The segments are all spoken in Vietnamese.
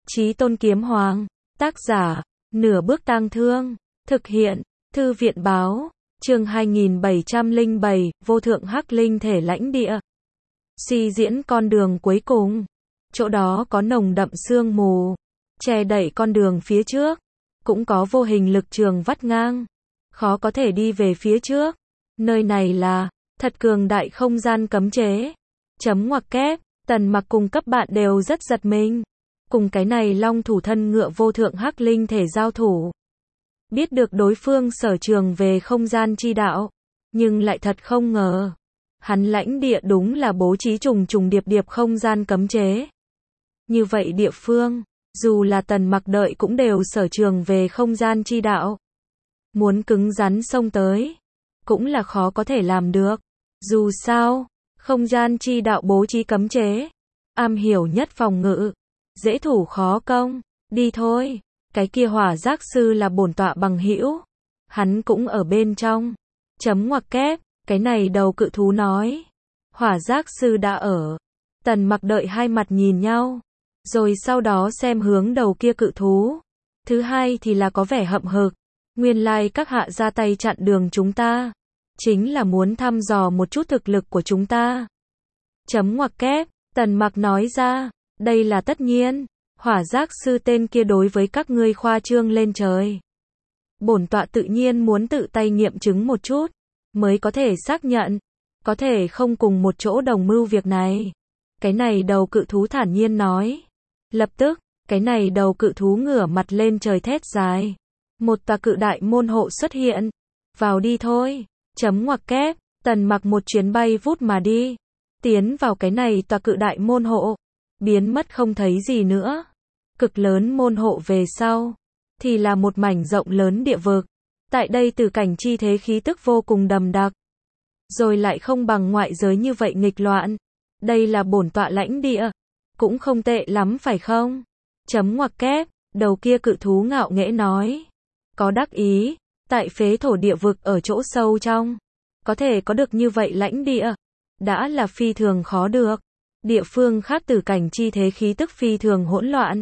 Chí Tôn Kiếm Hoàng. Tác giả, Nửa Bước Tang Thương. Thực hiện, Thư viện báo. Chương 2707, Vô Thượng Hắc Linh Thể Lãnh Địa. Suy diễn con đường cuối cùng. Chỗ đó có nồng đậm sương mù, che đậy con đường phía trước. Cũng có vô hình lực trường vắt ngang, khó có thể đi về phía trước. Nơi này là thật cường đại không gian cấm chế. Chấm ngoặc kép, Tần Mặc cùng các bạn đều rất giật mình. Cùng cái này long thủ thân ngựa vô thượng hắc linh thể giao thủ. Biết được đối phương sở trường về không gian chi đạo, nhưng lại thật không ngờ. Hắn lãnh địa đúng là bố trí trùng trùng điệp điệp không gian cấm chế. Như vậy địa phương, dù là Tần Mặc đợi cũng đều sở trường về không gian chi đạo. Muốn cứng rắn xông tới, cũng là khó có thể làm được. Dù sao, không gian chi đạo bố trí cấm chế, am hiểu nhất phòng ngự, dễ thủ khó công. Đi thôi, cái kia hỏa giác sư là bổn tọa bằng hữu, hắn cũng ở bên trong. Chấm ngoặc kép, cái này đầu cự thú nói. Hỏa giác sư đã ở. Tần Mặc đợi hai mặt nhìn nhau, rồi sau đó xem hướng đầu kia cự thú. Thứ hai thì là có vẻ hậm hực. Nguyên lai các hạ ra tay chặn đường chúng ta, chính là muốn thăm dò một chút thực lực của chúng ta. Chấm ngoặc kép, Tần Mặc nói ra, đây là tất nhiên. Hỏa giác sư tên kia đối với các ngươi khoa trương lên trời. Bổn tọa tự nhiên muốn tự tay nghiệm chứng một chút, mới có thể xác nhận, có thể không cùng một chỗ đồng mưu việc này. Cái này đầu cự thú thản nhiên nói. Lập tức, cái này đầu cự thú ngửa mặt lên trời thét dài. Một tòa cự đại môn hộ xuất hiện. Vào đi thôi. Chấm ngoặc kép, Tần Mặc một chuyến bay vút mà đi. Tiến vào cái này tòa cự đại môn hộ. Biến mất không thấy gì nữa. Cực lớn môn hộ về sau, thì là một mảnh rộng lớn địa vực. Tại đây từ cảnh chi thế khí tức vô cùng đậm đặc. Rồi lại không bằng ngoại giới như vậy nghịch loạn. Đây là bổn tọa lãnh địa. Cũng không tệ lắm phải không? Chấm ngoặc kép, đầu kia cự thú ngạo nghễ nói. Có đắc ý, tại phế thổ địa vực ở chỗ sâu trong. Có thể có được như vậy lãnh địa. Đã là phi thường khó được. Địa phương khác từ cảnh chi thế khí tức phi thường hỗn loạn.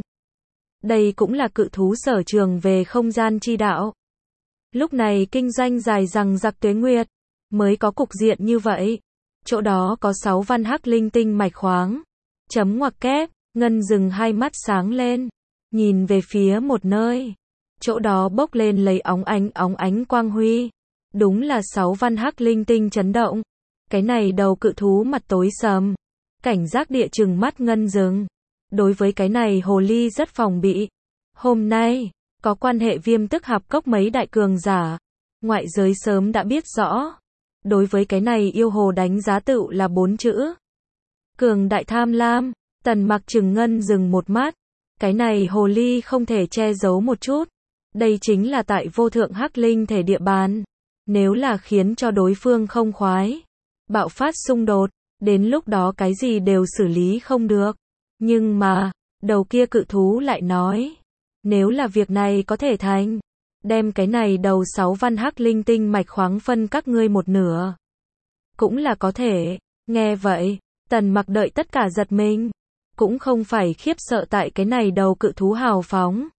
Đây cũng là cự thú sở trường về không gian chi đạo. Lúc này kinh doanh dài dằng dặc tuế nguyệt, mới có cục diện như vậy. Chỗ đó có 6 văn hắc linh tinh mạch khoáng. Chấm ngoặc kép, Ngân dừng hai mắt sáng lên, nhìn về phía một nơi. Chỗ đó bốc lên lấy óng ánh quang huy. Đúng là 6 văn hắc linh tinh chấn động. Cái này đầu cự thú mặt tối sầm, cảnh giác địa chừng mắt Ngân dừng. Đối với cái này hồ ly rất phòng bị. Hôm nay, có quan hệ Viêm Tức Hạp Cốc mấy đại cường giả. Ngoại giới sớm đã biết rõ. Đối với cái này yêu hồ đánh giá tựu là 4 chữ. Cường đại tham lam. Tần Mặc chừng Ngân dừng một mắt. Cái này hồ ly không thể che giấu một chút. Đây chính là tại vô thượng hắc linh thể địa bàn. Nếu là khiến cho đối phương không khoái, bạo phát xung đột, đến lúc đó cái gì đều xử lý không được. Nhưng mà, đầu kia cự thú lại nói, nếu là việc này có thể thành, đem cái này đầu 6 văn hắc linh tinh mạch khoáng phân các ngươi một nửa. Cũng là có thể. Nghe vậy, Tần Mặc đợi tất cả giật mình. Cũng không phải khiếp sợ tại cái này đầu cự thú hào phóng,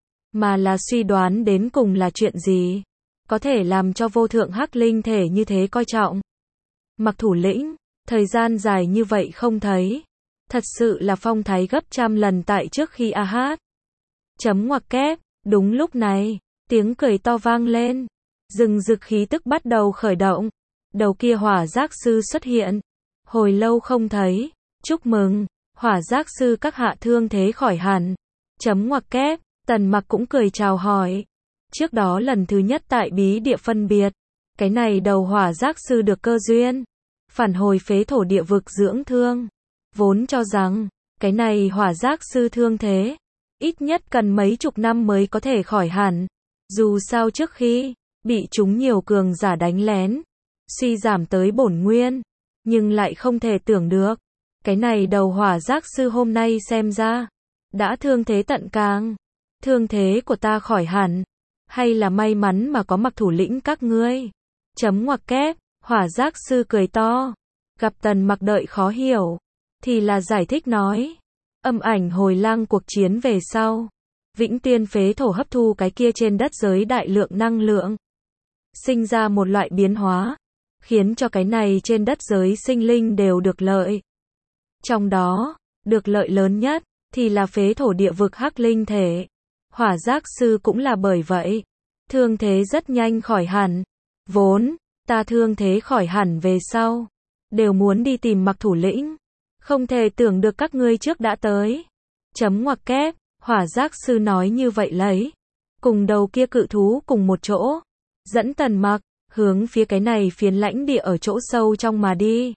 mà là suy đoán đến cùng là chuyện gì có thể làm cho vô thượng hắc linh thể như thế coi trọng. Mặc thủ lĩnh, thời gian dài như vậy không thấy, thật sự là phong thái gấp trăm lần tại trước khi hát. Chấm ngoặc kép, đúng lúc này, tiếng cười to vang lên, rừng rực khí tức bắt đầu khởi động. Đầu kia hỏa giác sư xuất hiện, hồi lâu không thấy, chúc mừng, hỏa giác sư các hạ thương thế khỏi hẳn. Chấm ngoặc kép, Tần Mặc cũng cười chào hỏi. Trước đó lần thứ nhất tại bí địa phân biệt, cái này đầu hỏa giác sư được cơ duyên, phản hồi phế thổ địa vực dưỡng thương. Vốn cho rằng, cái này hỏa giác sư thương thế, ít nhất cần mấy chục năm mới có thể khỏi hẳn. Dù sao trước khi, bị chúng nhiều cường giả đánh lén, suy giảm tới bổn nguyên. Nhưng lại không thể tưởng được, cái này đầu hỏa giác sư hôm nay xem ra, đã thương thế tận càng. Thương thế của ta khỏi hẳn, hay là may mắn mà có Mặc thủ lĩnh các ngươi. Chấm ngoặc kép, hỏa giác sư cười to. Gặp Tần Mặc đợi khó hiểu, thì là giải thích nói. Âm ảnh hồi lang cuộc chiến về sau. Vĩnh Tuyên phế thổ hấp thu cái kia trên đất giới đại lượng năng lượng. Sinh ra một loại biến hóa. Khiến cho cái này trên đất giới sinh linh đều được lợi. Trong đó, được lợi lớn nhất, thì là phế thổ địa vực hắc linh thể. Hỏa giác sư cũng là bởi vậy. Thương thế rất nhanh khỏi hẳn. Vốn, ta thương thế khỏi hẳn về sau. Đều muốn đi tìm Mặc thủ lĩnh. Không thể tưởng được các ngươi trước đã tới. Chấm ngoặc kép, hỏa giác sư nói như vậy lấy. Cùng đầu kia cự thú cùng một chỗ. Dẫn Tần Mặc, hướng phía cái này phiến lãnh địa ở chỗ sâu trong mà đi.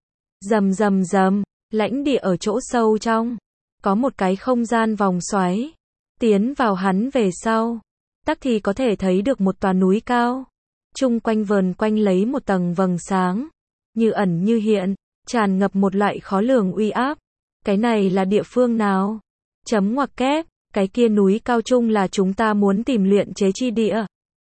Rầm rầm rầm, lãnh địa ở chỗ sâu trong. Có một cái không gian vòng xoáy. Tiến vào hắn về sau. Tắc thì có thể thấy được một tòa núi cao. Chung quanh vờn quanh lấy một tầng vầng sáng. Như ẩn như hiện, tràn ngập một loại khó lường uy áp. Cái này là địa phương nào? Chấm ngoặc kép, cái kia núi cao chung là chúng ta muốn tìm luyện chế chi địa.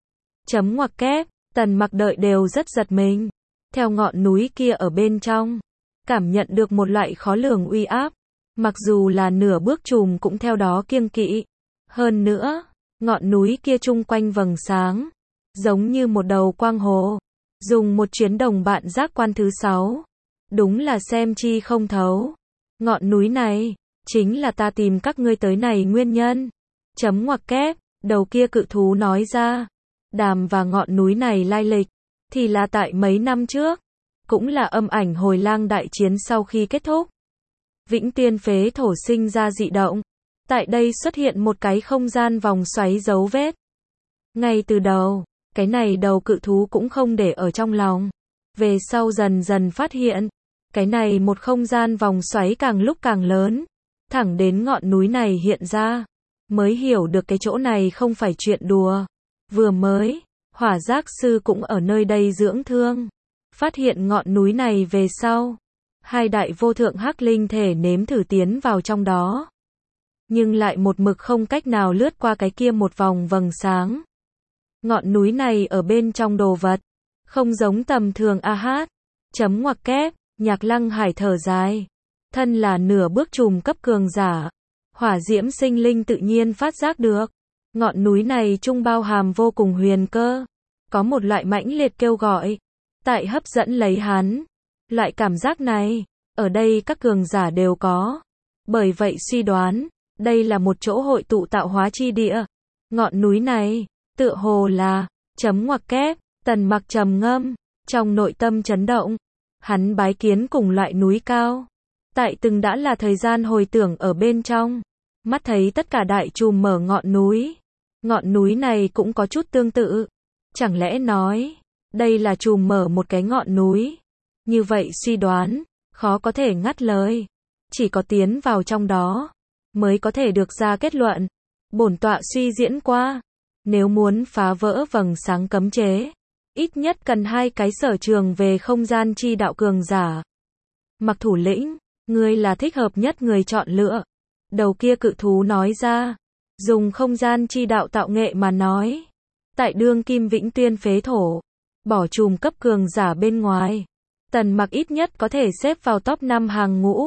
Chấm ngoặc kép, Tần Mặc đợi đều rất giật mình. Theo ngọn núi kia ở bên trong, cảm nhận được một loại khó lường uy áp. Mặc dù là nửa bước chùm cũng theo đó kiêng kỵ. Hơn nữa, ngọn núi kia chung quanh vầng sáng, giống như một đầu quang hồ. Dùng một chuyến đồng bạn giác quan thứ 6. Đúng là xem chi không thấu. Ngọn núi này, chính là ta tìm các ngươi tới này nguyên nhân. Chấm ngoặc kép, đầu kia cự thú nói ra. Đàm và ngọn núi này lai lịch, thì là tại mấy năm trước. Cũng là âm ảnh hồi lang đại chiến sau khi kết thúc. Vĩnh Tuyên phế thổ sinh ra dị động. Tại đây xuất hiện một cái không gian vòng xoáy dấu vết. Ngay từ đầu, cái này đầu cự thú cũng không để ở trong lòng. Về sau dần dần phát hiện, cái này một không gian vòng xoáy càng lúc càng lớn. Thẳng đến ngọn núi này hiện ra. Mới hiểu được cái chỗ này không phải chuyện đùa. Vừa mới, hỏa giác sư cũng ở nơi đây dưỡng thương. Phát hiện ngọn núi này về sau. Hai đại vô thượng hắc linh thể nếm thử tiến vào trong đó. Nhưng lại một mực không cách nào lướt qua cái kia một vòng vầng sáng. Ngọn núi này ở bên trong đồ vật. Không giống tầm thường a hát. Chấm ngoặc kép, Nhạc Lăng Hải thở dài. Thân là nửa bước trùm cấp cường giả. Hỏa diễm sinh linh tự nhiên phát giác được. Ngọn núi này trung bao hàm vô cùng huyền cơ. Có một loại mãnh liệt kêu gọi. Tại hấp dẫn lấy hắn. Loại cảm giác này, ở đây các cường giả đều có. Bởi vậy suy đoán, đây là một chỗ hội tụ tạo hóa chi địa. Ngọn núi này, tựa hồ là, chấm ngoặc kép, Tần Mặc trầm ngâm, trong nội tâm chấn động. Hắn bái kiến cùng loại núi cao. Tại từng đã là thời gian hồi tưởng ở bên trong. Mắt thấy tất cả đại chùm mở ngọn núi. Ngọn núi này cũng có chút tương tự. Chẳng lẽ nói, đây là chùm mở một cái ngọn núi. Như vậy suy đoán, khó có thể ngắt lời. Chỉ có tiến vào trong đó, mới có thể được ra kết luận. Bổn tọa suy diễn qua. Nếu muốn phá vỡ vầng sáng cấm chế, ít nhất cần 2 cái sở trường về không gian chi đạo cường giả. Mặc thủ lĩnh, ngươi là thích hợp nhất người chọn lựa. Đầu kia cự thú nói ra. Dùng không gian chi đạo tạo nghệ mà nói. Tại đương kim Vĩnh Tuyên phế thổ. Bỏ chùm cấp cường giả bên ngoài. Tần Mặc ít nhất có thể xếp vào top 5 hàng ngũ.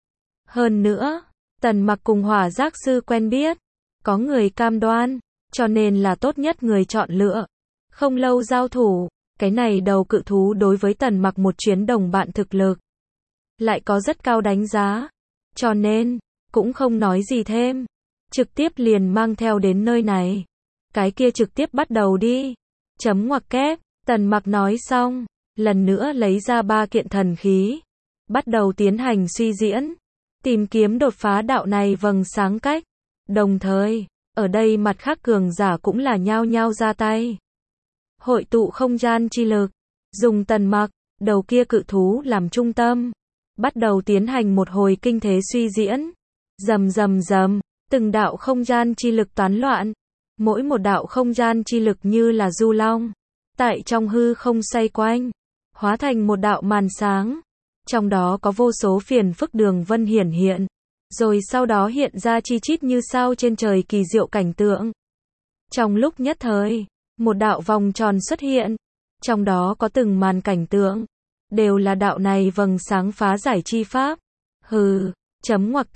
Hơn nữa, Tần Mặc cùng hỏa giác sư quen biết. Có người cam đoan. Cho nên là tốt nhất người chọn lựa. Không lâu giao thủ. Cái này đầu cự thú đối với Tần Mặc một chuyến đồng bạn thực lực. Lại có rất cao đánh giá. Cho nên, cũng không nói gì thêm. Trực tiếp liền mang theo đến nơi này. Cái kia trực tiếp bắt đầu đi. Chấm ngoặc kép, Tần Mặc nói xong. Lần nữa lấy ra 3 kiện thần khí. Bắt đầu tiến hành suy diễn. Tìm kiếm đột phá đạo này vầng sáng cách. Đồng thời, ở đây mặt khác cường giả cũng là nhao nhao ra tay. Hội tụ không gian chi lực. Dùng Tần Mặc, đầu kia cự thú làm trung tâm. Bắt đầu tiến hành một hồi kinh thế suy diễn. Rầm rầm rầm, từng đạo không gian chi lực toán loạn. Mỗi một đạo không gian chi lực như là du long. Tại trong hư không xoay quanh. Hóa thành một đạo màn sáng. Trong đó có vô số phiền phức đường vân hiển hiện. Rồi sau đó hiện ra chi chít như sao trên trời kỳ diệu cảnh tượng. Trong lúc nhất thời, một đạo vòng tròn xuất hiện. Trong đó có từng màn cảnh tượng. Đều là đạo này vầng sáng phá giải chi pháp. Hừ, chấm ngoặc kép,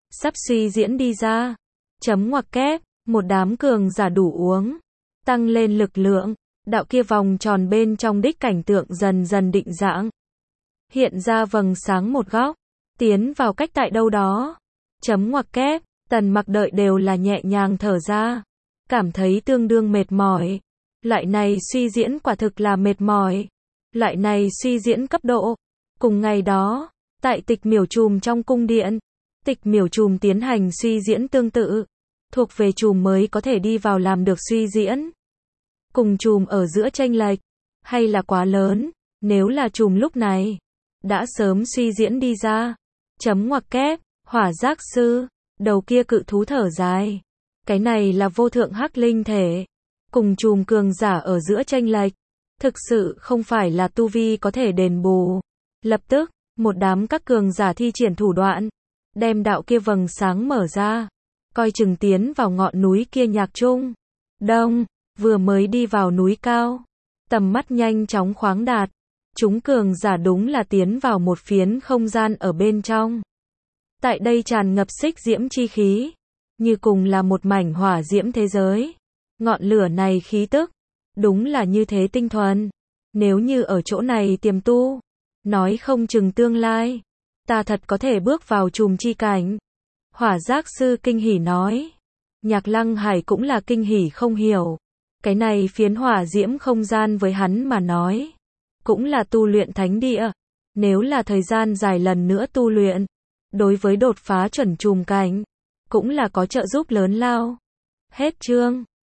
sắp suy diễn đi ra. Chấm ngoặc kép, một đám cường giả đủ uống, tăng lên lực lượng, đạo kia vòng tròn bên trong đích cảnh tượng dần dần định dạng. Hiện ra vầng sáng một góc, tiến vào cách tại đâu đó. Chấm ngoặc kép, Tần Mặc đợi đều là nhẹ nhàng thở ra, cảm thấy tương đương mệt mỏi. Loại này suy diễn quả thực là mệt mỏi. Loại này suy diễn cấp độ. Cùng ngày đó, tại Tịch Miểu Trùm trong cung điện, Tịch Miểu Trùm tiến hành suy diễn tương tự. Thuộc về trùm mới có thể đi vào làm được suy diễn. Cùng trùm ở giữa chênh lệch, hay là quá lớn, nếu là trùm lúc này, đã sớm suy diễn đi ra. Chấm ngoặc kép, Hỏa Giác Sư, đầu kia cự thú thở dài. Cái này là vô thượng hắc linh thể. Cùng trùm cường giả ở giữa chênh lệch, thực sự không phải là tu vi có thể đền bù. Lập tức, một đám các cường giả thi triển thủ đoạn, đem đạo kia vầng sáng mở ra, coi chừng tiến vào ngọn núi kia nhạc trung. Đông, vừa mới đi vào núi cao, tầm mắt nhanh chóng khoáng đạt, chúng cường giả đúng là tiến vào một phiến không gian ở bên trong. Tại đây tràn ngập xích diễm chi khí, như cùng là một mảnh hỏa diễm thế giới. Ngọn lửa này khí tức, đúng là như thế tinh thuần. Nếu như ở chỗ này tiềm tu, nói không chừng tương lai, ta thật có thể bước vào trùm chi cảnh. Hỏa Giác Sư kinh hỉ nói. Nhạc Lăng Hải cũng là kinh hỉ không hiểu. Cái này phiến hỏa diễm không gian với hắn mà nói, cũng là tu luyện thánh địa. Nếu là thời gian dài lần nữa tu luyện, đối với đột phá chuẩn trùm cảnh, cũng là có trợ giúp lớn lao. Hết chương.